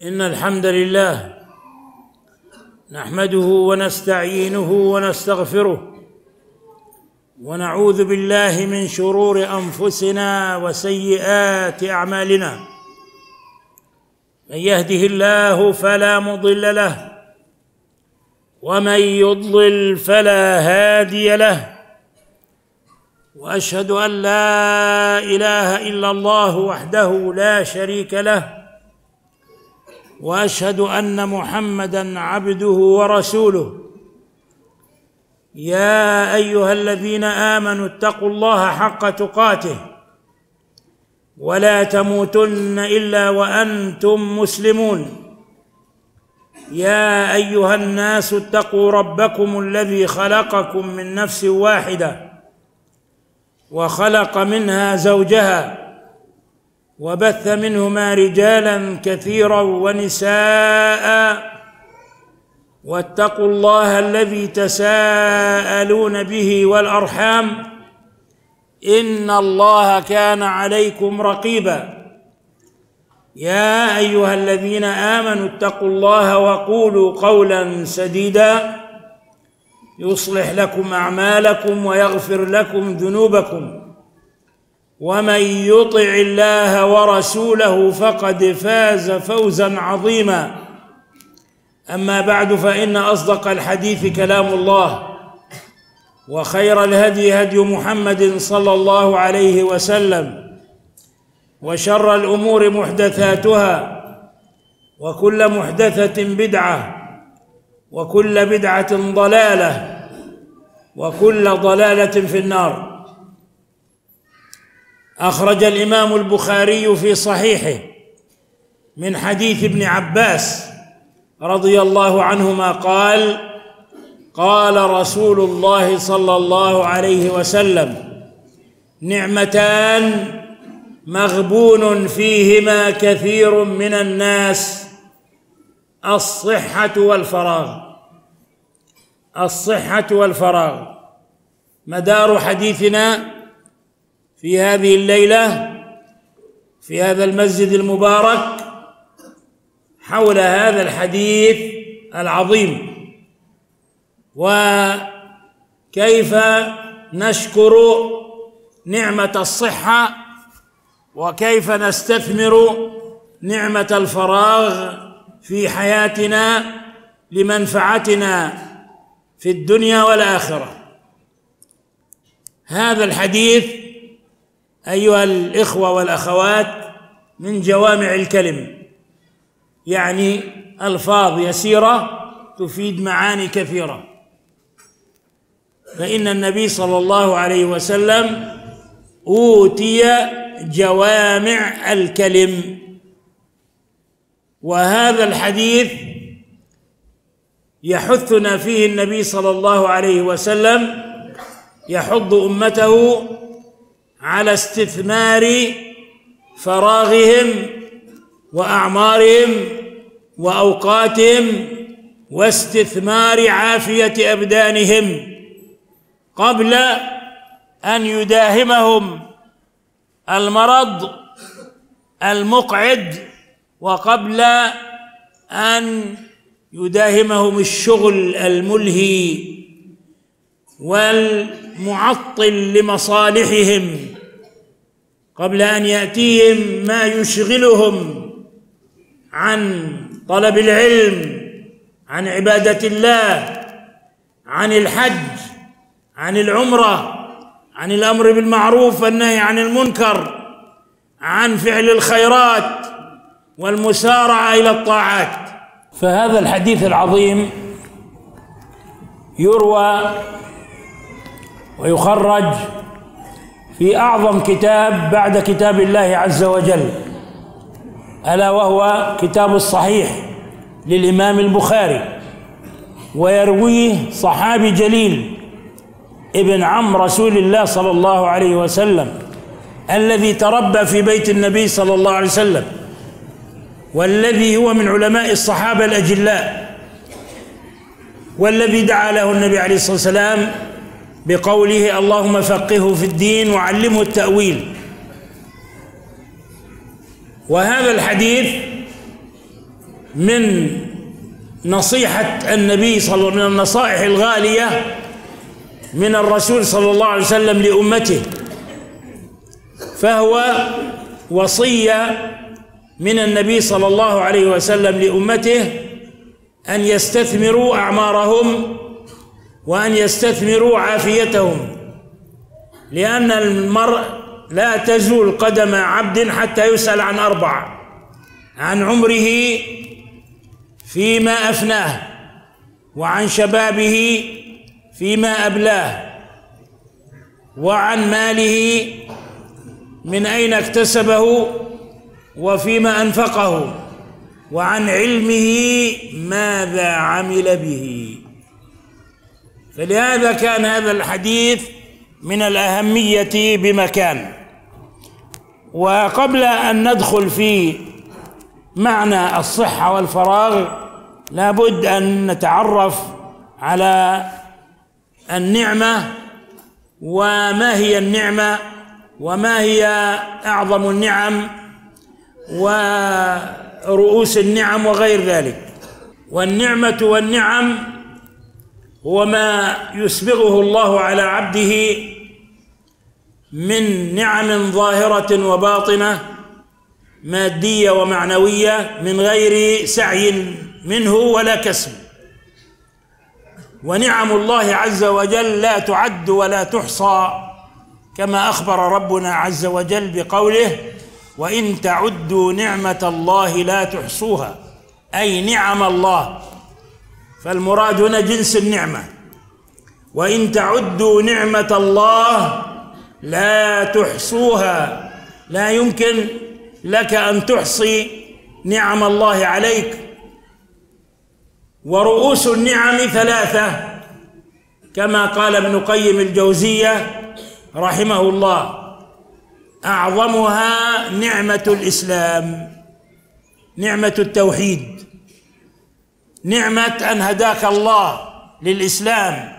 إن الحمد لله نحمده ونستعينه ونستغفره ونعوذ بالله من شرور أنفسنا وسيئات أعمالنا. من يهده الله فلا مضل له ومن يضلل فلا هادي له، وأشهد أن لا إله إلا الله وحده لا شريك له، وأشهد أن محمدًا عبده ورسوله. يا أيها الذين آمنوا اتقوا الله حق تقاته ولا تموتن إلا وأنتم مسلمون. يا أيها الناس اتقوا ربكم الذي خلقكم من نفس واحدة وخلق منها زوجها وبث منهما رجالا كثيرا ونساء، واتقوا الله الذي تساءلون به والأرحام إن الله كان عليكم رقيبا. يا أيها الذين آمنوا اتقوا الله وقولوا قولا سديدا يصلح لكم أعمالكم ويغفر لكم ذنوبكم، ومن يطع الله ورسوله فقد فاز فوزا عظيما. أما بعد، فإن أصدق الحديث كلام الله، وخير الهدي هدي محمد صلى الله عليه وسلم، وشر الأمور محدثاتها، وكل محدثة بدعة، وكل بدعة ضلالة، وكل ضلالة في النار. أخرج الإمام البخاري في صحيحه من حديث ابن عباس رضي الله عنهما قال: قال رسول الله صلى الله عليه وسلم: نعمتان مغبون فيهما كثير من الناس، الصحة والفراغ. الصحة والفراغ. مدار حديثنا في هذه الليلة في هذا المسجد المبارك حول هذا الحديث العظيم، وكيف نشكر نعمة الصحة، وكيف نستثمر نعمة الفراغ في حياتنا لمنفعتنا في الدنيا والآخرة. هذا الحديث أيها الإخوة والأخوات من جوامع الكلم، يعني ألفاظ يسيرة تفيد معاني كثيرة. فإن النبي صلى الله عليه وسلم أوتي جوامع الكلم، وهذا الحديث يحثنا فيه النبي صلى الله عليه وسلم، يحض أمته على استثمار فراغهم وأعمارهم وأوقاتهم، واستثمار عافية أبدانهم قبل أن يداهمهم المرض المقعد، وقبل أن يداهمهم الشغل الملهي والمعطل لمصالحهم، قبل أن يأتيهم ما يشغلهم عن طلب العلم، عن عبادة الله، عن الحج، عن العمرة، عن الأمر بالمعروف والنهي عن المنكر، عن فعل الخيرات والمسارعة إلى الطاعات. فهذا الحديث العظيم يروى ويخرج في أعظم كتاب بعد كتاب الله عز وجل، ألا وهو كتاب الصحيح للإمام البخاري، ويرويه صحابي جليل ابن عم رسول الله صلى الله عليه وسلم، الذي تربى في بيت النبي صلى الله عليه وسلم، والذي هو من علماء الصحابة الأجلاء، والذي دعا له النبي عليه الصلاة والسلام بقوله: اللهم فقهه في الدين وعلمه التأويل. وهذا الحديث من نصيحة النبي من النصائح الغالية من الرسول صلى الله عليه وسلم لأمته، فهو وصية من النبي صلى الله عليه وسلم لأمته أن يستثمروا أعمارهم وأن يستثمروا عافيتهم، لأن المرء لا تزول قدم عبد حتى يسأل عن 4: عن عمره فيما أفناه، وعن شبابه فيما أبلاه، وعن ماله من أين اكتسبه وفيما أنفقه، وعن علمه ماذا عمل به. فلهذا كان هذا الحديث من الأهمية بمكان. وقبل أن ندخل في معنى الصحة والفراغ لابد أن نتعرف على النعمة، وما هي النعمة، وما هي أعظم النعم ورؤوس النعم وغير ذلك. والنعمة والنعم هو ما يسبغه الله على عبده من نعم ظاهرة وباطنة، مادية ومعنوية، من غير سعي منه ولا كسب. ونعم الله عز وجل لا تعد ولا تحصى، كما أخبر ربنا عز وجل بقوله: وإن تعدوا نعمة الله لا تحصوها، أي نعم الله، فالمراد هنا جنس النعمة. وإن تعدوا نعمة الله لا تحصوها، لا يمكن لك أن تحصي نعم الله عليك. ورؤوس النعم 3 كما قال ابن قيم الجوزية رحمه الله: أعظمها نعمة الإسلام، نعمة التوحيد، نعمة أن هداك الله للإسلام.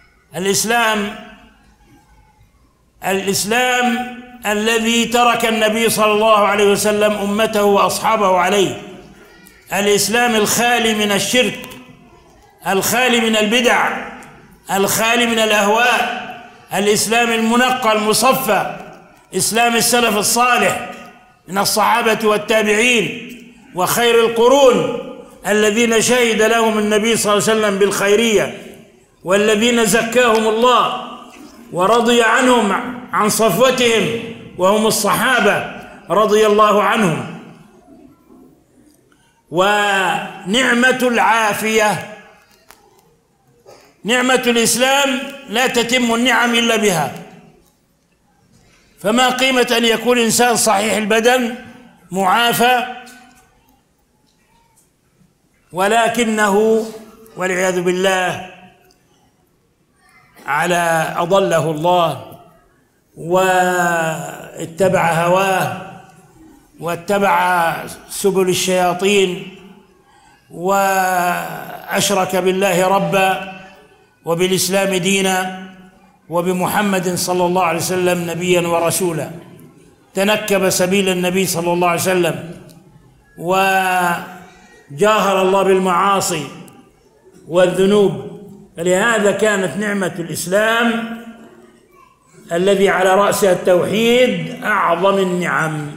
الإسلام الذي ترك النبي صلى الله عليه وسلم أمته وأصحابه عليه، الإسلام الخالي من الشرك، الخالي من البدع، الخالي من الأهواء، الإسلام المنقى المصفى، إسلام السلف الصالح من الصحابة والتابعين وخير القرون الذين شهد لهم النبي صلى الله عليه وسلم بالخيرية، والذين زكاهم الله ورضي عنهم عن صفوتهم، وهم الصحابة رضي الله عنهم. ونعمة العافية، نعمة الإسلام لا تتم النعم إلا بها. فما قيمة أن يكون إنسان صحيح البدن معافى ولكنه والعياذ بالله أضله الله واتبع هواه واتبع سبل الشياطين وأشرك بالله ربا وبالإسلام دينا وبمحمد صلى الله عليه وسلم نبيا ورسولا، تنكب سبيل النبي صلى الله عليه وسلم وجاهر الله بالمعاصي والذنوب. فلهذا كانت نعمة الإسلام الذي على رأسها التوحيد أعظم النعم.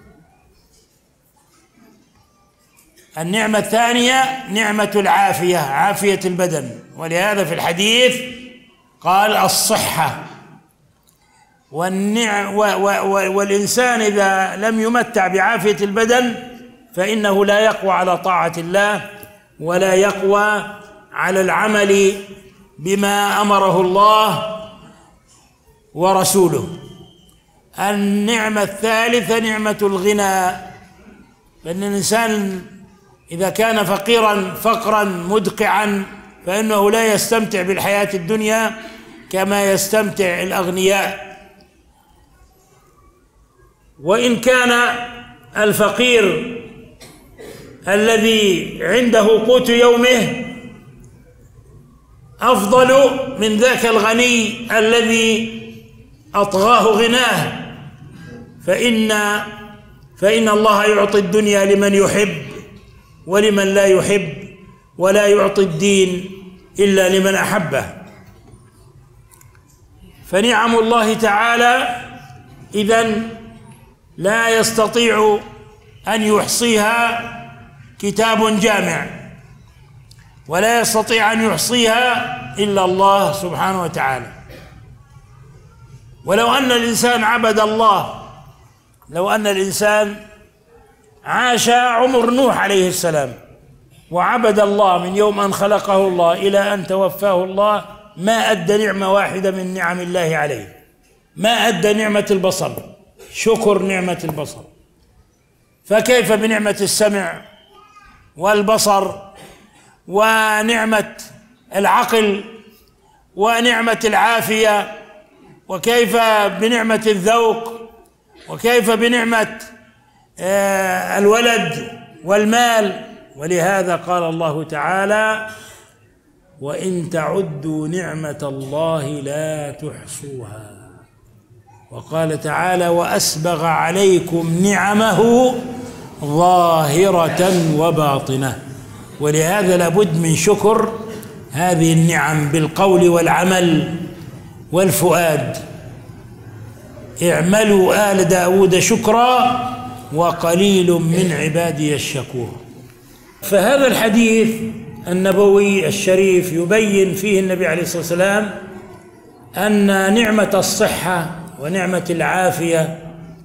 النعمة الثانية نعمة العافية، عافية البدن، ولهذا في الحديث قال الصحة. والإنسان إذا لم يمتع بعافية البدن فإنه لا يقوى على طاعة الله ولا يقوى على العمل بما أمره الله ورسوله. النعمة الثالثة نعمة الغنى، فإن الإنسان إذا كان فقيرا فقرا مدقعا فإنه لا يستمتع بالحياة الدنيا كما يستمتع الأغنياء. وإن كان الفقير الذي عنده قوت يومه أفضل من ذاك الغني الذي أطغاه غناه، فإن الله يعطي الدنيا لمن يحب ولمن لا يحب، ولا يعطي الدين إلا لمن أحبه. فنعم الله تعالى إذن لا يستطيع أن يحصيها كتاب جامع، ولا يستطيع أن يحصيها إلا الله سبحانه وتعالى. ولو أن الإنسان عبد الله، لو أن الإنسان عاش عمر نوح عليه السلام وعبد الله من يوم أن خلقه الله إلى أن توفاه الله، ما أدى نعمة واحدة من نعم الله عليه، ما أدى نعمة البصر، شكر نعمة البصر. فكيف بنعمة السمع والبصر ونعمة العقل ونعمة العافية، وكيف بنعمة الذوق، وكيف بنعمة الولد والمال؟ ولهذا قال الله تعالى: وإن تعدوا نعمة الله لا تحصوها. وقال تعالى: وأسبغ عليكم نعمه ظاهرة وباطنة. ولهذا لابد من شكر هذه النعم بالقول والعمل والفؤاد. اعملوا آل داود شكرا وقليل من عبادي الشكور. فهذا الحديث النبوي الشريف يبين فيه النبي عليه الصلاة والسلام أن نعمة الصحة ونعمة العافية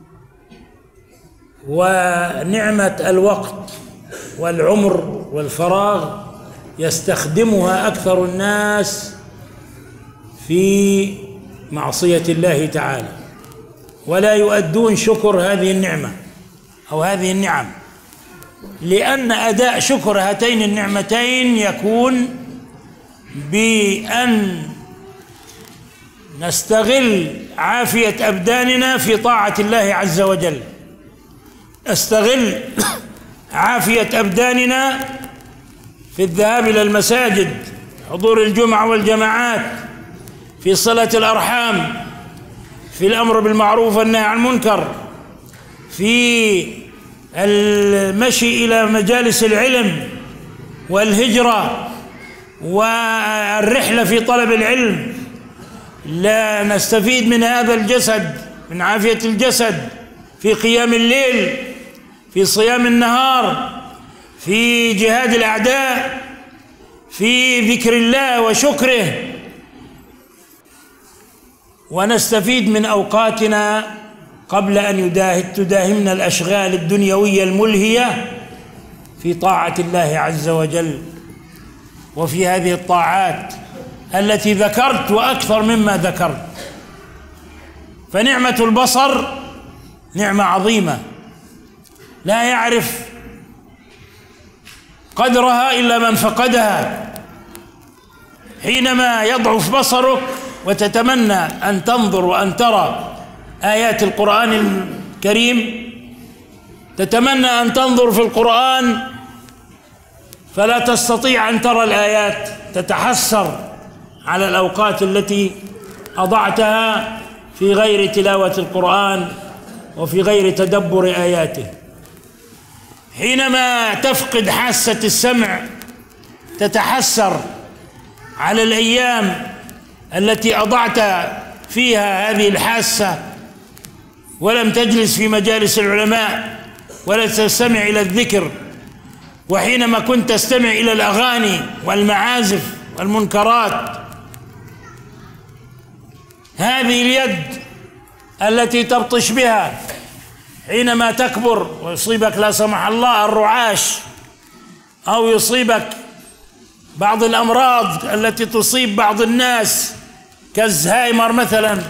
ونعمة الوقت والعمر والفراغ يستخدمها أكثر الناس في معصية الله تعالى، ولا يؤدون شكر هذه النعمة أو هذه النعم، لأن أداء شكر هاتين النعمتين يكون بأن نستغل عافية أبداننا في طاعة الله عز وجل، نستغل عافية أبداننا في الذهاب إلى المساجد، حضور الجمعة والجماعات، في صلة الأرحام، في الأمر بالمعروف والنهي عن المنكر، في المشي إلى مجالس العلم والهجرة والرحلة في طلب العلم. لا نستفيد من هذا الجسد، من عافية الجسد، في قيام الليل، في صيام النهار، في جهاد الأعداء، في ذكر الله وشكره. ونستفيد من أوقاتنا قبل أن تداهمنا الأشغال الدنيوية الملهية في طاعة الله عز وجل، وفي هذه الطاعات التي ذكرت وأكثر مما ذكرت. فنعمة البصر نعمة عظيمة لا يعرف قدرها إلا من فقدها. حينما يضعف بصرك وتتمنى أن تنظر وأن ترى آيات القرآن الكريم، تتمنى أن تنظر في القرآن فلا تستطيع أن ترى الآيات، تتحسر على الأوقات التي أضعتها في غير تلاوة القرآن وفي غير تدبر آياته. حينما تفقد حاسة السمع تتحسر على الأيام التي أضعت فيها هذه الحاسة ولم تجلس في مجالس العلماء ولا تستمع إلى الذكر. وحينما كنت تستمع إلى الأغاني والمعازف والمنكرات. هذه اليد التي تبطش بها حينما تكبر ويصيبك لا سمح الله الرعاش، أو يصيبك بعض الأمراض التي تصيب بعض الناس كالزهايمر مثلا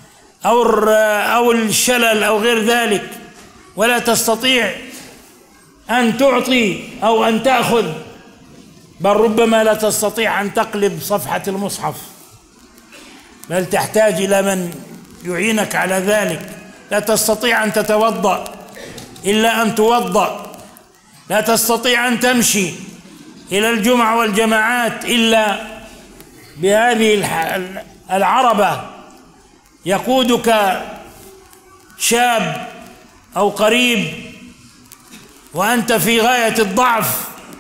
أو الشلل أو غير ذلك، ولا تستطيع أن تعطي أو أن تأخذ، بل ربما لا تستطيع أن تقلب صفحة المصحف، بل تحتاج إلى من يعينك على ذلك. لا تستطيع أن تتوضأ إلا أن توضأ، لا تستطيع أن تمشي إلى الجمعة والجماعات إلا بهذه العربة يقودك شاب أو قريب وأنت في غاية الضعف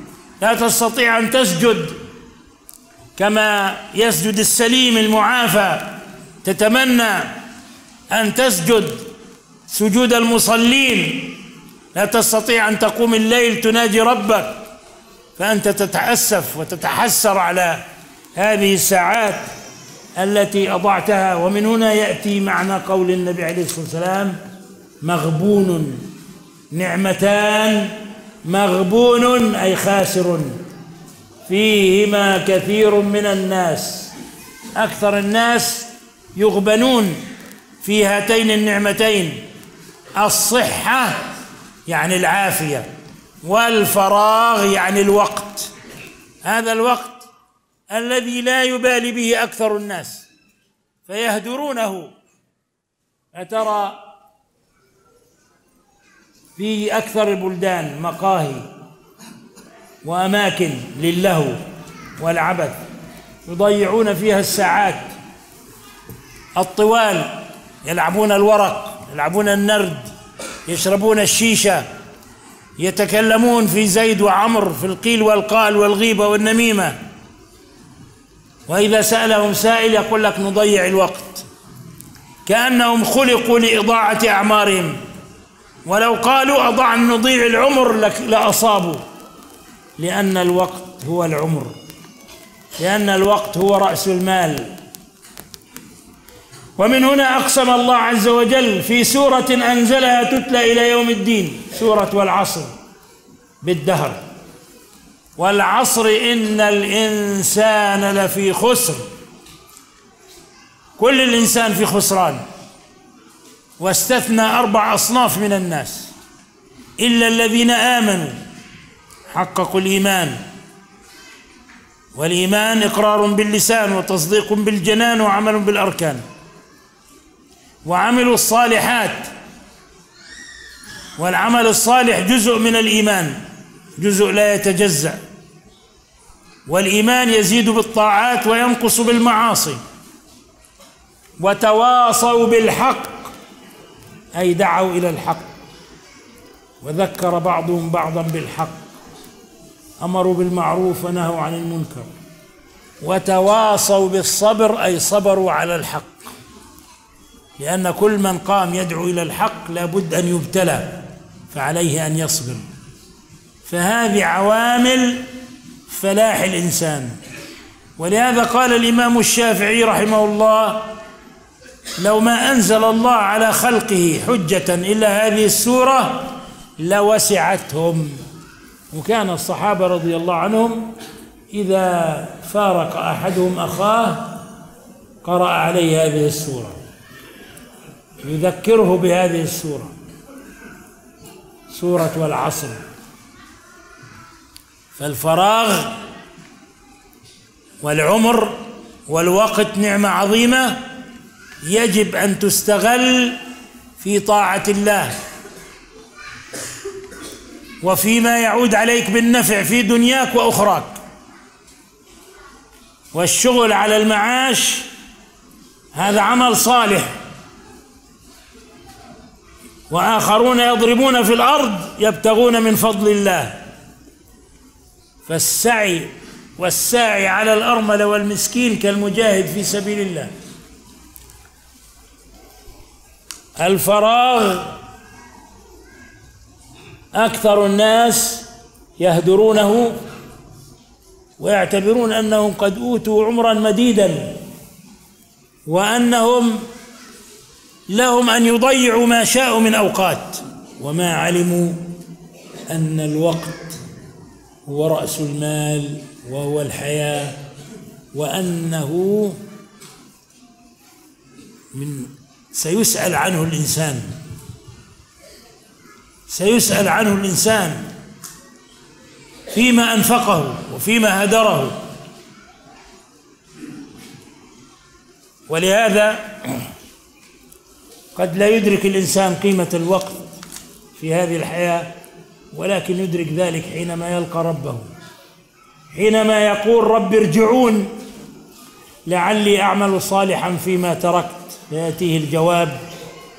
لا تستطيع أن تسجد كما يسجد السليم المعافى، تتمنى أن تسجد سجود المصلين، لا تستطيع أن تقوم الليل تناجي ربك، فأنت تتأسف وتتحسر على هذه الساعات التي أضعتها. ومن هنا يأتي معنى قول النبي عليه الصلاة والسلام: مغبون نعمتان، مغبون أي خاسر، فيهما كثير من الناس. أكثر الناس يغبنون في هاتين النعمتين: الصحة يعني العافية، والفراغ يعني الوقت. هذا الوقت الذي لا يبالي به أكثر الناس فيهدرونه. أترى في أكثر البلدان مقاهي وأماكن للهو والعبث يضيعون فيها الساعات الطوال، يلعبون الورق، يلعبون النرد، يشربون الشيشة، يتكلمون في زيد وعمر، في القيل والقال والغيبة والنميمة. وإذا سألهم سائل يقول لك: نضيع الوقت، كأنهم خلقوا لإضاعة أعمارهم، ولو قالوا نضيع العمر لأصابوا، لأن الوقت هو العمر، لأن الوقت هو رأس المال. ومن هنا أقسم الله عز وجل في سورة أنزلها تتلى إلى يوم الدين، سورة والعصر، بالدهر: والعصر إن الإنسان لفي خسر. كل الإنسان في خسران، واستثنى 4 أصناف من الناس: إلا الذين آمنوا حققوا الإيمان، والإيمان إقرار باللسان وتصديق بالجنان وعمل بالأركان، وعملوا الصالحات. والعمل الصالح جزء من الإيمان، جزء لا يتجزأ. والإيمان يزيد بالطاعات وينقص بالمعاصي. وتواصوا بالحق أي دعوا إلى الحق، وذكر بعضهم بعضا بالحق، أمروا بالمعروف ونهوا عن المنكر. وتواصوا بالصبر أي صبروا على الحق، لأن كل من قام يدعو إلى الحق لابد أن يبتلى، فعليه أن يصبر. فهذه عوامل فلاح الإنسان. ولهذا قال الإمام الشافعي رحمه الله: لو ما أنزل الله على خلقه حجة إلا هذه السورة لوسعتهم. وكان الصحابة رضي الله عنهم إذا فارق أحدهم أخاه قرأ عليه هذه السورة، يذكره بهذه السورة، سورة والعصر. فالفراغ والعمر والوقت نعمة عظيمة يجب أن تستغل في طاعة الله وفيما يعود عليك بالنفع في دنياك وأخراك. والشغل على المعاش هذا عمل صالح، وآخرون يضربون في الأرض يبتغون من فضل الله. فالسعي والساعي على الأرملة والمسكين كالمجاهد في سبيل الله. الفراغ أكثر الناس يهدرونه ويعتبرون أنهم قد أوتوا عمرا مديدا، وأنهم لهم أن يضيعوا ما شاءوا من أوقات، وما علموا أن الوقت هو رأس المال وهو الحياة، وأنه سيسأل عنه الإنسان، سيسأل عنه الإنسان فيما أنفقه وفيما هدره. ولهذا قد لا يدرك الإنسان قيمة الوقت في هذه الحياة، ولكن يدرك ذلك حينما يلقى ربه، حينما يقول: رب ارجعون لعلي أعمل صالحا فيما تركت، فيأتيه الجواب: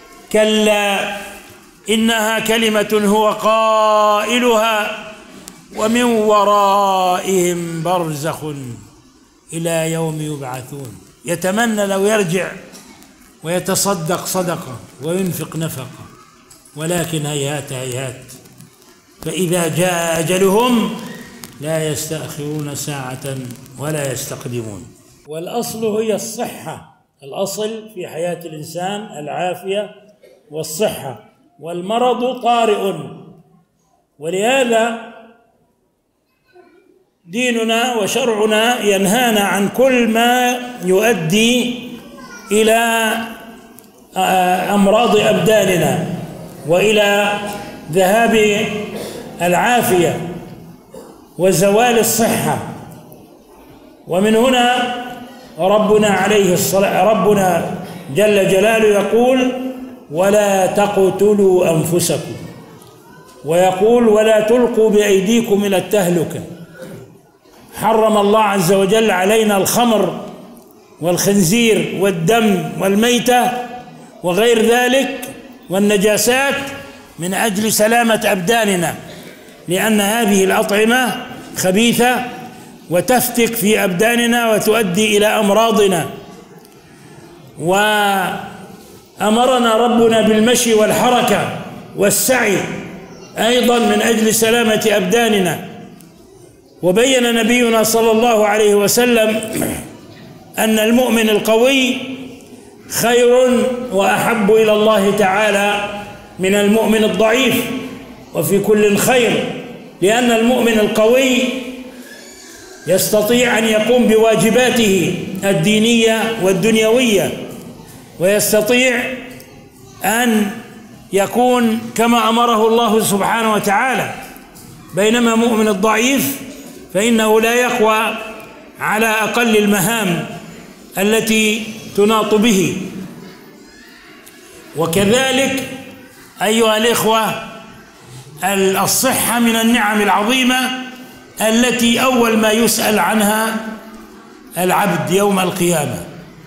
كلا إنها كلمة هو قائلها ومن ورائهم برزخ إلى يوم يبعثون. يتمنى لو يرجع ويتصدق صدقة وينفق نفقة، ولكن هيهات هيهات، فإذا جاء أجلهم لا يستأخرون ساعة ولا يستقدمون. والأصل هي الصحة، الأصل في حياة الإنسان العافية والصحة، والمرض طارئ. ولهذا ديننا وشرعنا ينهانا عن كل ما يؤدي إلى أمراض أبداننا وإلى ذهاب العافية وزوال الصحة. ومن هنا ربنا جل جلاله يقول: ولا تقتلوا أنفسكم، ويقول: ولا تلقوا بأيديكم إلى التهلكة. حرم الله عز وجل علينا الخمر والخنزير والدم والميتة وغير ذلك والنجاسات من أجل سلامة أبداننا، لأن هذه الأطعمة خبيثة وتفتك في أبداننا وتؤدي إلى أمراضنا. وأمرنا ربنا بالمشي والحركة والسعي أيضا من أجل سلامة أبداننا. وبين نبينا صلى الله عليه وسلم أن المؤمن القوي خير وأحب إلى الله تعالى من المؤمن الضعيف، وفي كل خير، لأن المؤمن القوي يستطيع أن يقوم بواجباته الدينية والدنيوية، ويستطيع أن يكون كما أمره الله سبحانه وتعالى، بينما مؤمن الضعيف فإنه لا يقوى على أقل المهام التي تناط به. وكذلك أيها الإخوة، الصحة من النعم العظيمة التي أول ما يسأل عنها العبد يوم القيامة.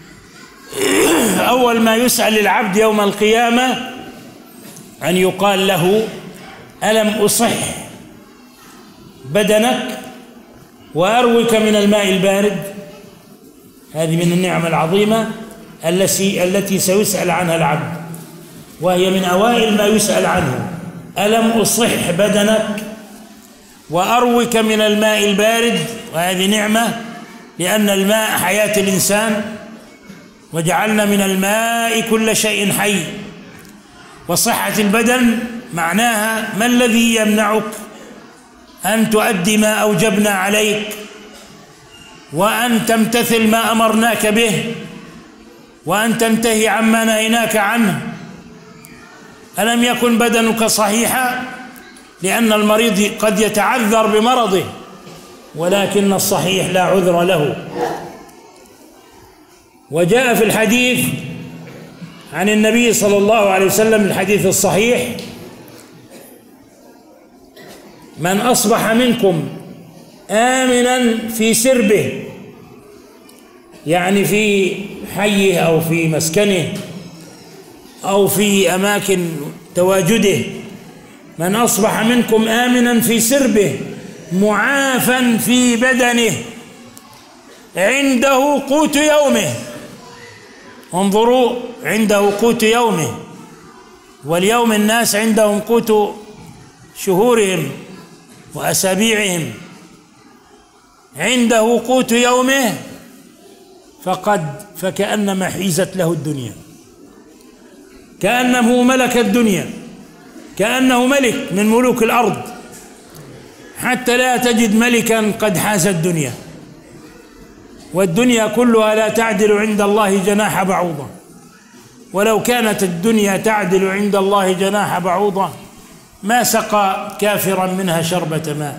أول ما يسأل العبد يوم القيامة أن يقال له: ألم أصح بدنك وأروك من الماء البارد؟ هذه من النعم العظيمة التي سيسأل عنها العبد، وهي من أوائل ما يسأل عنه: ألم أصح بدنك وأروك من الماء البارد؟ وهذه نعمة، لأن الماء حياة الإنسان، وجعلنا من الماء كل شيء حي. وصحة البدن معناها: ما الذي يمنعك أن تؤدي ما أوجبنا عليك، وأن تمتثل ما أمرناك به، وأن تنتهي عما نهيناك عنه؟ ألم يكن بدنك صحيحا؟ لأن المريض قد يتعذر بمرضه، ولكن الصحيح لا عذر له. وجاء في الحديث عن النبي صلى الله عليه وسلم، الحديث الصحيح: من أصبح منكم آمنا في سربه، يعني في حيه أو في مسكنه أو في أماكن تواجده، من أصبح منكم آمنا في سربه معافا في بدنه عنده قوت يومه. انظروا، عنده قوت يومه، واليوم الناس عندهم قوت شهورهم وأسابيعهم. عنده قوت يومه فكأنما حيزت له الدنيا، كأنه ملك الدنيا، كأنه ملك من ملوك الأرض، حتى لا تجد ملكا قد حاز الدنيا. والدنيا كلها لا تعدل عند الله جناح بعوضة، ولو كانت الدنيا تعدل عند الله جناح بعوضة ما سقى كافرا منها شربة ماء.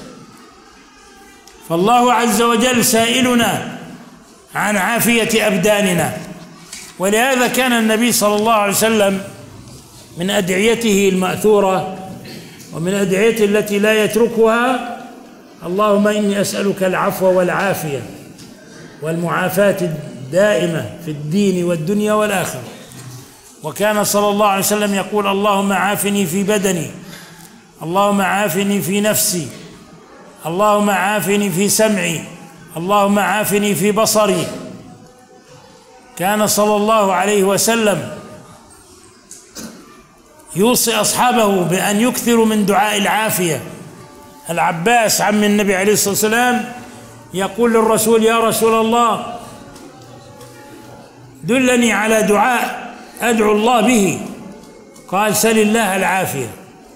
فالله عز وجل سائلنا عن عافية أبداننا. ولهذا كان النبي صلى الله عليه وسلم من أدعيته المأثورة ومن أدعيته التي لا يتركها: اللهم إني أسألك العفو والعافية والمعافاة الدائمة في الدين والدنيا والآخرة. وكان صلى الله عليه وسلم يقول: اللهم عافني في بدني، اللهم عافني في نفسي، اللهم عافني في سمعي، اللهم عافني في بصري. كان صلى الله عليه وسلم يوصي أصحابه بأن يكثروا من دعاء العافية. العباس عم النبي عليه الصلاة والسلام يقول للرسول: يا رسول الله دلني على دعاء أدعو الله به. قال: سل الله العافية.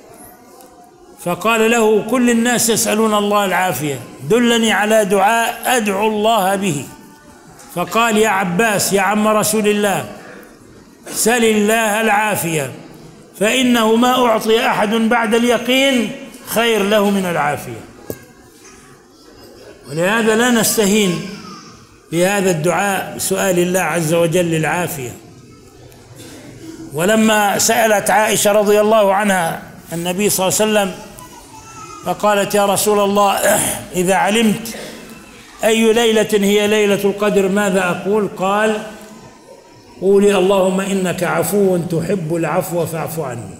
فقال له: كل الناس يسألون الله العافية، دلني على دعاء أدعو الله به. فقال: يا عباس يا عم رسول الله، سل الله العافية، فإنه ما أعطي أحد بعد اليقين خير له من العافية. ولهذا لا نستهين بهذا الدعاء، سؤال الله عز وجل العافية. ولما سألت عائشة رضي الله عنها النبي صلى الله عليه وسلم فقالت: يا رسول الله إذا علمت أي ليلة هي ليلة القدر ماذا أقول؟ قال: قولي اللهم إنك عفو تحب العفو فاعف عني.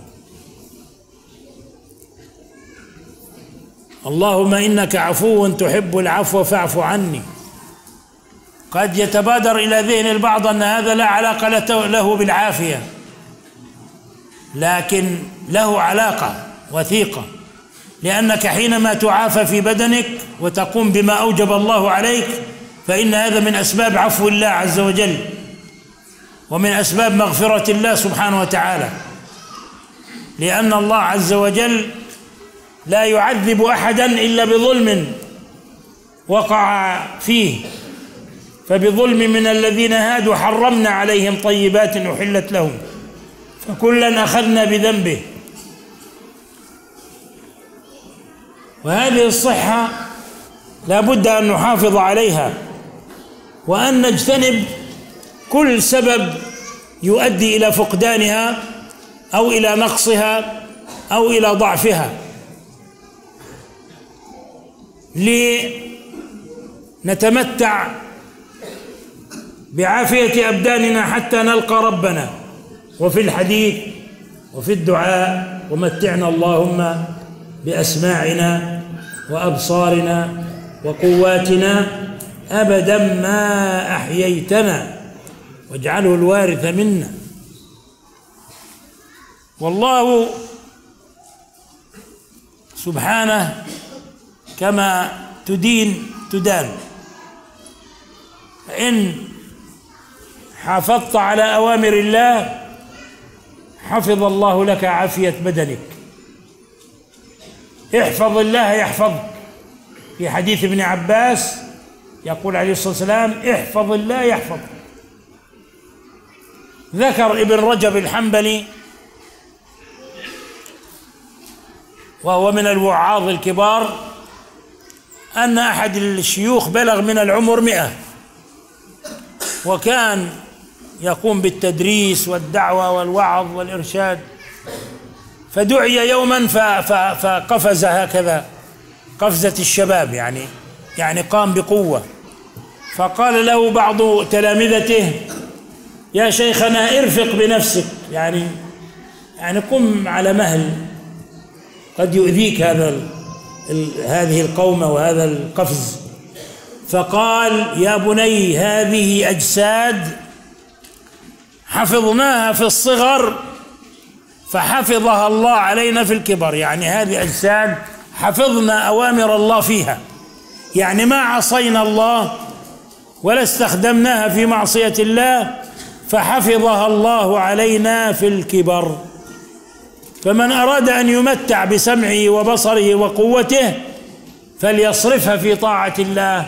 اللهم إنك عفو تحب العفو فاعف عني. قد يتبادر إلى ذهن البعض أن هذا لا علاقة له بالعافية، لكن له علاقة وثيقة، لأنك حينما تعافى في بدنك وتقوم بما أوجب الله عليك فإن هذا من أسباب عفو الله عز وجل، ومن أسباب مغفرة الله سبحانه وتعالى، لأن الله عز وجل لا يعذب أحدا إلا بظلم وقع فيه. فبظلم من الذين هادوا حرمنا عليهم طيبات أحلت لهم فكلا أخذنا بذنبه. وهذه الصحة لا بد أن نحافظ عليها، وأن نجتنب كل سبب يؤدي إلى فقدانها أو إلى نقصها أو إلى ضعفها، لنتمتع بعافية أبداننا حتى نلقى ربنا. وفي الحديث وفي الدعاء: ومتعنا اللهم بأسماعنا وأبصارنا وقواتنا أبدا ما أحييتنا واجعله الوارث منا. والله سبحانه كما تدين تدان، فإن حافظت على أوامر الله حفظ الله لك عافية بدنك. احفظ الله يحفظك. في حديث ابن عباس يقول عليه الصلاة والسلام: احفظ الله يحفظك. ذكر ابن رجب الحنبلي وهو من الوعاظ الكبار أن أحد الشيوخ بلغ من العمر 100، وكان يقوم بالتدريس والدعوة والوعظ والإرشاد، فدعي يوما فقفز هكذا قفزة الشباب، يعني قام بقوة. فقال له بعض تلامذته: يا شيخنا ارفق بنفسك، يعني قم على مهل، قد يؤذيك هذه القومة وهذا القفز. فقال: يا بني هذه أجساد حفظناها في الصغر فحفظها الله علينا في الكبر. يعني هذه أجساد حفظنا أوامر الله فيها، يعني ما عصينا الله ولا استخدمناها في معصية الله، فحفظها الله علينا في الكبر. فمن أراد أن يمتع بسمعه وبصره وقوته فليصرفها في طاعة الله،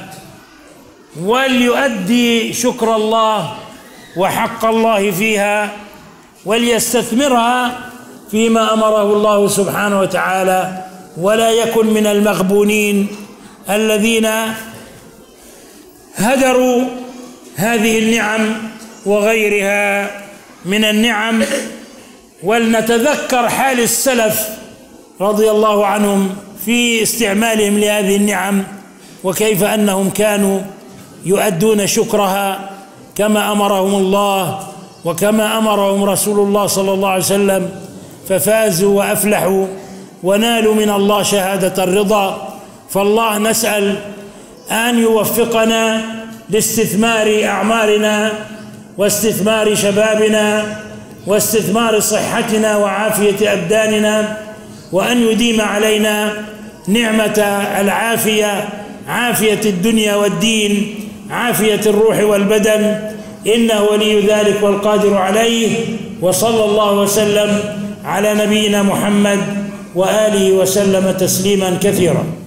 وليؤدي شكر الله وحق الله فيها، وليستثمرها فيما أمره الله سبحانه وتعالى، ولا يكن من المغبونين الذين هدروا هذه النعم وغيرها من النعم. ولنتذكر حال السلف رضي الله عنهم في استعمالهم لهذه النعم، وكيف أنهم كانوا يؤدون شكرها كما أمرهم الله وكما أمرهم رسول الله صلى الله عليه وسلم، ففازوا وأفلحوا ونالوا من الله شهادة الرضا. فالله نسأل أن يوفقنا لاستثمار أعمارنا واستثمار شبابنا واستثمار صحتنا وعافية أبداننا، وأن يديم علينا نعمة العافية، عافية الدنيا والدين، عافية الروح والبدن، إنه ولي ذلك والقادر عليه. وصلى الله وسلم على نبينا محمد وآله وسلم تسليما كثيرا.